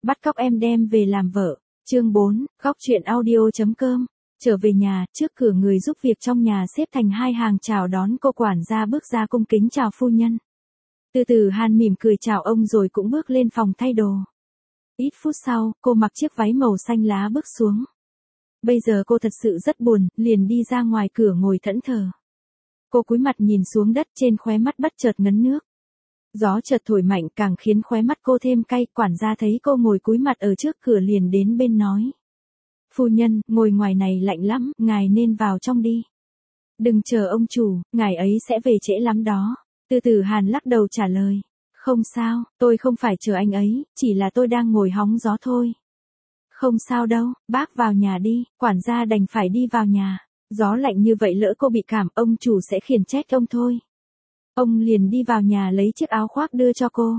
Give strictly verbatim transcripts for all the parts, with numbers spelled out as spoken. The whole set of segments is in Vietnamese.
Bắt cóc em đem về làm vợ. Chương bốn, góc truyện audio.com. Trở về nhà, trước cửa người giúp việc trong nhà xếp thành hai hàng chào đón cô, quản gia bước ra cung kính chào phu nhân. Từ từ Hàn mỉm cười chào ông rồi cũng bước lên phòng thay đồ. Ít phút sau, cô mặc chiếc váy màu xanh lá bước xuống. Bây giờ cô thật sự rất buồn, liền đi ra ngoài cửa ngồi thẫn thờ. Cô cúi mặt nhìn xuống đất, trên khóe mắt bất chợt ngấn nước. Gió chợt thổi mạnh càng khiến khóe mắt cô thêm cay. Quản gia thấy cô ngồi cúi mặt ở trước cửa liền đến bên nói: Phu nhân, ngồi ngoài này lạnh lắm, ngài nên vào trong đi. Đừng chờ ông chủ, ngài ấy sẽ về trễ lắm đó. Từ từ Hàn lắc đầu trả lời: Không sao, tôi không phải chờ anh ấy, chỉ là tôi đang ngồi hóng gió thôi. Không sao đâu, bác vào nhà đi. Quản gia đành phải đi vào nhà. Gió lạnh như vậy lỡ cô bị cảm, ông chủ sẽ khiển trách ông thôi. Ông liền đi vào nhà lấy chiếc áo khoác đưa cho cô.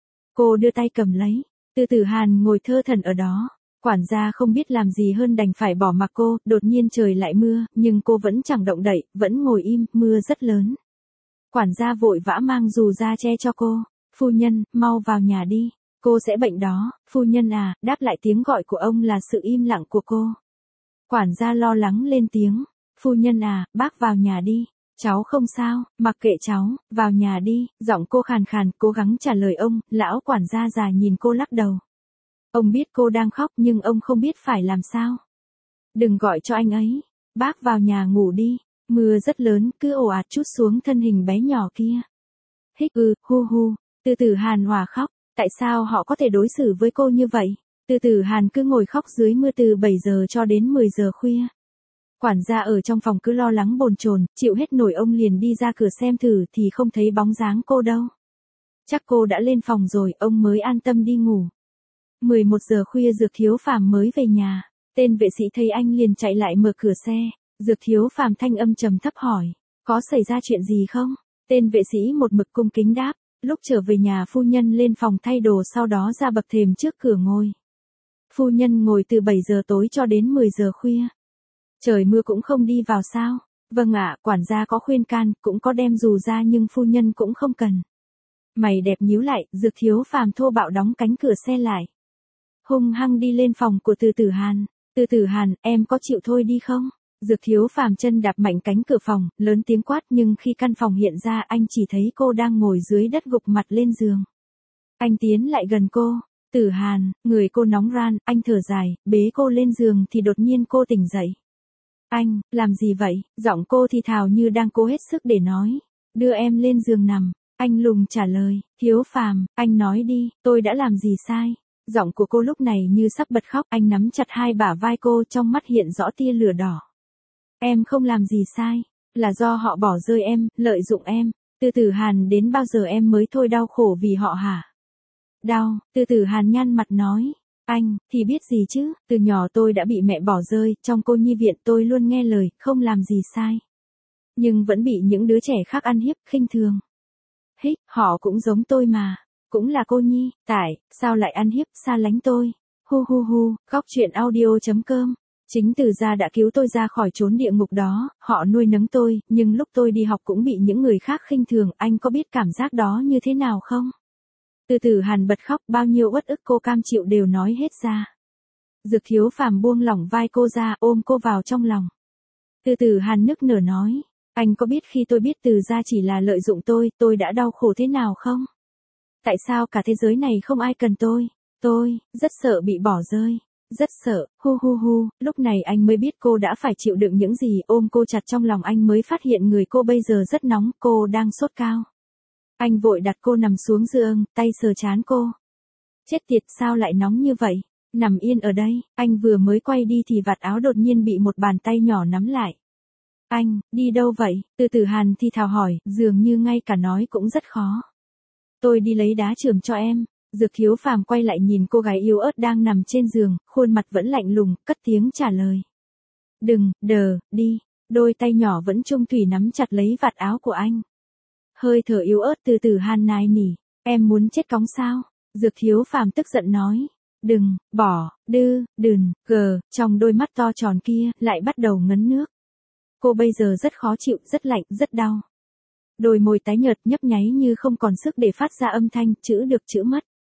Cô đưa tay cầm lấy. Từ từ Hàn ngồi thơ thẩn ở đó. Quản gia không biết làm gì hơn đành phải bỏ mặc cô. Đột nhiên trời lại mưa, nhưng cô vẫn chẳng động đậy, vẫn ngồi im, mưa rất lớn. Quản gia vội vã mang dù ra che cho cô. Phu nhân, mau vào nhà đi. Cô sẽ bệnh đó. Phu nhân à, đáp lại tiếng gọi của ông là sự im lặng của cô. Quản gia lo lắng lên tiếng: Phu nhân à, bác vào nhà đi. Cháu không sao, mặc kệ cháu, vào nhà đi. Giọng cô khàn khàn, cố gắng trả lời ông. Lão quản gia già nhìn cô lắc đầu. Ông biết cô đang khóc nhưng ông không biết phải làm sao. Đừng gọi cho anh ấy. Bác vào nhà ngủ đi. Mưa rất lớn, cứ ồ ạt trút xuống thân hình bé nhỏ kia. Hích ư, hu hu. Từ từ Hàn hòa khóc. Tại sao họ có thể đối xử với cô như vậy? Từ từ Hàn cứ ngồi khóc dưới mưa từ bảy giờ cho đến mười giờ khuya. Quản gia ở trong phòng cứ lo lắng bồn chồn, chịu hết nổi, ông liền đi ra cửa xem thử thì không thấy bóng dáng cô đâu. Chắc cô đã lên phòng rồi, ông mới an tâm đi ngủ. mười một giờ khuya Dược Thiếu Phàm mới về nhà. Tên vệ sĩ thấy anh liền chạy lại mở cửa xe. Dược Thiếu Phàm thanh âm trầm thấp hỏi: Có xảy ra chuyện gì không? Tên vệ sĩ một mực cung kính đáp: Lúc trở về nhà phu nhân lên phòng thay đồ, sau đó ra bậc thềm trước cửa ngồi. Phu nhân ngồi từ bảy giờ tối cho đến mười giờ khuya. Trời mưa cũng không đi vào sao? Vâng ạ, quản gia có khuyên can, cũng có đem dù ra nhưng phu nhân cũng không cần. Mày đẹp nhíu lại, Dược Thiếu Phàm thô bạo đóng cánh cửa xe lại. Hung hăng đi lên phòng của Từ Tử Hàn. Từ Tử Hàn, em có chịu thôi đi không? Dược Thiếu Phàm chân đạp mạnh cánh cửa phòng, lớn tiếng quát, nhưng khi căn phòng hiện ra anh chỉ thấy cô đang ngồi dưới đất gục mặt lên giường. Anh tiến lại gần cô. Tử Hàn, người cô nóng ran, anh thở dài, bế cô lên giường thì đột nhiên cô tỉnh dậy. Anh, làm gì vậy? Giọng cô thì thào như đang cố hết sức để nói. Đưa em lên giường nằm. Anh lùng trả lời. Thiếu Phàm, anh nói đi, tôi đã làm gì sai? Giọng của cô lúc này như sắp bật khóc. Anh nắm chặt hai bả vai cô, trong mắt hiện rõ tia lửa đỏ. Em không làm gì sai. Là do họ bỏ rơi em, lợi dụng em. Từ Tử Hàn, đến bao giờ em mới thôi đau khổ vì họ hả? Đau. Từ Tử Hàn nhăn mặt nói. Anh, thì biết gì chứ, từ nhỏ tôi đã bị mẹ bỏ rơi, trong cô nhi viện tôi luôn nghe lời, không làm gì sai. Nhưng vẫn bị những đứa trẻ khác ăn hiếp, khinh thường. Hích, họ cũng giống tôi mà, cũng là cô nhi, tại, sao lại ăn hiếp, xa lánh tôi. Hu hu hu, góc truyện audio.com. Chính Từ gia đã cứu tôi ra khỏi chốn địa ngục đó, họ nuôi nấng tôi, nhưng lúc tôi đi học cũng bị những người khác khinh thường, anh có biết cảm giác đó như thế nào không? Từ Tử Hàn bật khóc, bao nhiêu uất ức cô cam chịu đều nói hết ra. Dược Thiếu Phàm buông lỏng vai cô ra, ôm cô vào trong lòng. Từ Tử Hàn nức nở nói: Anh có biết khi tôi biết Từ gia chỉ là lợi dụng tôi, tôi đã đau khổ thế nào không? Tại sao cả thế giới này không ai cần tôi? Tôi, rất sợ bị bỏ rơi. Rất sợ, hu hu hu, lúc này anh mới biết cô đã phải chịu đựng những gì, ôm cô chặt trong lòng anh mới phát hiện người cô bây giờ rất nóng, cô đang sốt cao. Anh vội đặt cô nằm xuống giường, tay sờ trán cô. Chết tiệt, sao lại nóng như vậy? Nằm yên ở đây. Anh vừa mới quay đi thì vạt áo đột nhiên bị một bàn tay nhỏ nắm lại. Anh, đi đâu vậy? Từ Tử Hàn thì thào hỏi, dường như ngay cả nói cũng rất khó. Tôi đi lấy đá chườm cho em. Dược Thiếu Phàm quay lại nhìn cô gái yếu ớt đang nằm trên giường, khuôn mặt vẫn lạnh lùng, cất tiếng trả lời. Đừng, đờ, đi. Đôi tay nhỏ vẫn chung thủy nắm chặt lấy vạt áo của anh. Hơi thở yếu ớt Từ Tử Hàn nài nỉ. Em muốn chết cóng sao? Dược Thiếu Phàm tức giận nói. Đừng, bỏ, đư, đừng, gờ, trong đôi mắt to tròn kia, lại bắt đầu ngấn nước. Cô bây giờ rất khó chịu, rất lạnh, rất đau. Đôi môi tái nhợt nhấp nháy như không còn sức để phát ra âm thanh, chữ được chữ mất.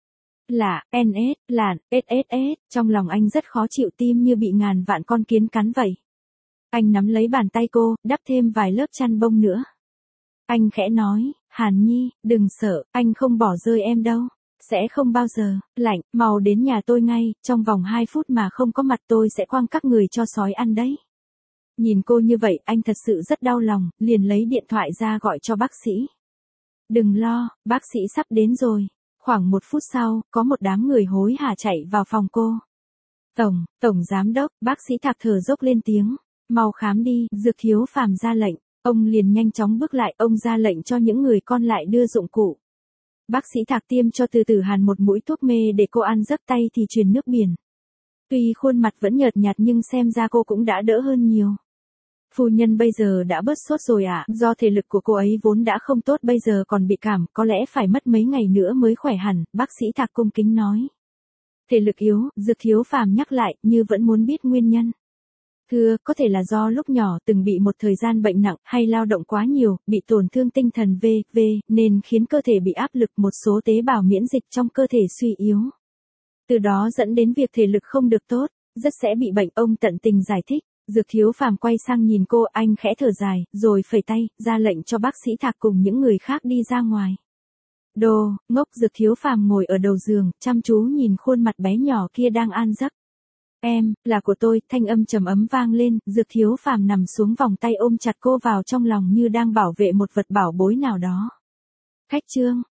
lạ, en ét, lạn, ét ét ét, trong lòng anh rất khó chịu, tim như bị ngàn vạn con kiến cắn vậy. Anh nắm lấy bàn tay cô, đắp thêm vài lớp chăn bông nữa. Anh khẽ nói, Hàn Nhi, đừng sợ, anh không bỏ rơi em đâu. Sẽ không bao giờ. Lạnh, mau đến nhà tôi ngay, trong vòng hai phút mà không có mặt tôi sẽ quăng các người cho sói ăn đấy. Nhìn cô như vậy, anh thật sự rất đau lòng, liền lấy điện thoại ra gọi cho bác sĩ. Đừng lo, bác sĩ sắp đến rồi. Khoảng một phút sau, có một đám người hối hả chạy vào phòng cô. Tổng, Tổng Giám đốc, bác sĩ Thạc thở dốc lên tiếng. Mau khám đi, Dược Thiếu Phàm ra lệnh. Ông liền nhanh chóng bước lại, ông ra lệnh cho những người còn lại đưa dụng cụ. Bác sĩ Thạc tiêm cho Từ Tử Hàn một mũi thuốc mê để cô ăn giấc, tay thì truyền nước biển. Tuy khuôn mặt vẫn nhợt nhạt nhưng xem ra cô cũng đã đỡ hơn nhiều. Phu nhân bây giờ đã bớt sốt rồi ạ, à? Do thể lực của cô ấy vốn đã không tốt, bây giờ còn bị cảm, có lẽ phải mất mấy ngày nữa mới khỏe hẳn, bác sĩ Thạc cung kính nói. Thể lực yếu, Dược Thiếu Phàm nhắc lại, như vẫn muốn biết nguyên nhân. Thưa, có thể là do lúc nhỏ từng bị một thời gian bệnh nặng, hay lao động quá nhiều, bị tổn thương tinh thần vân vân, nên khiến cơ thể bị áp lực, một số tế bào miễn dịch trong cơ thể suy yếu. Từ đó dẫn đến việc thể lực không được tốt, rất sẽ bị bệnh, ông tận tình giải thích. Dược Thiếu Phàm quay sang nhìn cô, anh khẽ thở dài, rồi phẩy tay, ra lệnh cho bác sĩ Thạc cùng những người khác đi ra ngoài. Đồ, ngốc. Dược Thiếu Phàm ngồi ở đầu giường, chăm chú nhìn khuôn mặt bé nhỏ kia đang an giấc. Em, là của tôi, thanh âm trầm ấm vang lên, Dược Thiếu Phàm nằm xuống vòng tay ôm chặt cô vào trong lòng như đang bảo vệ một vật bảo bối nào đó. Khách trương.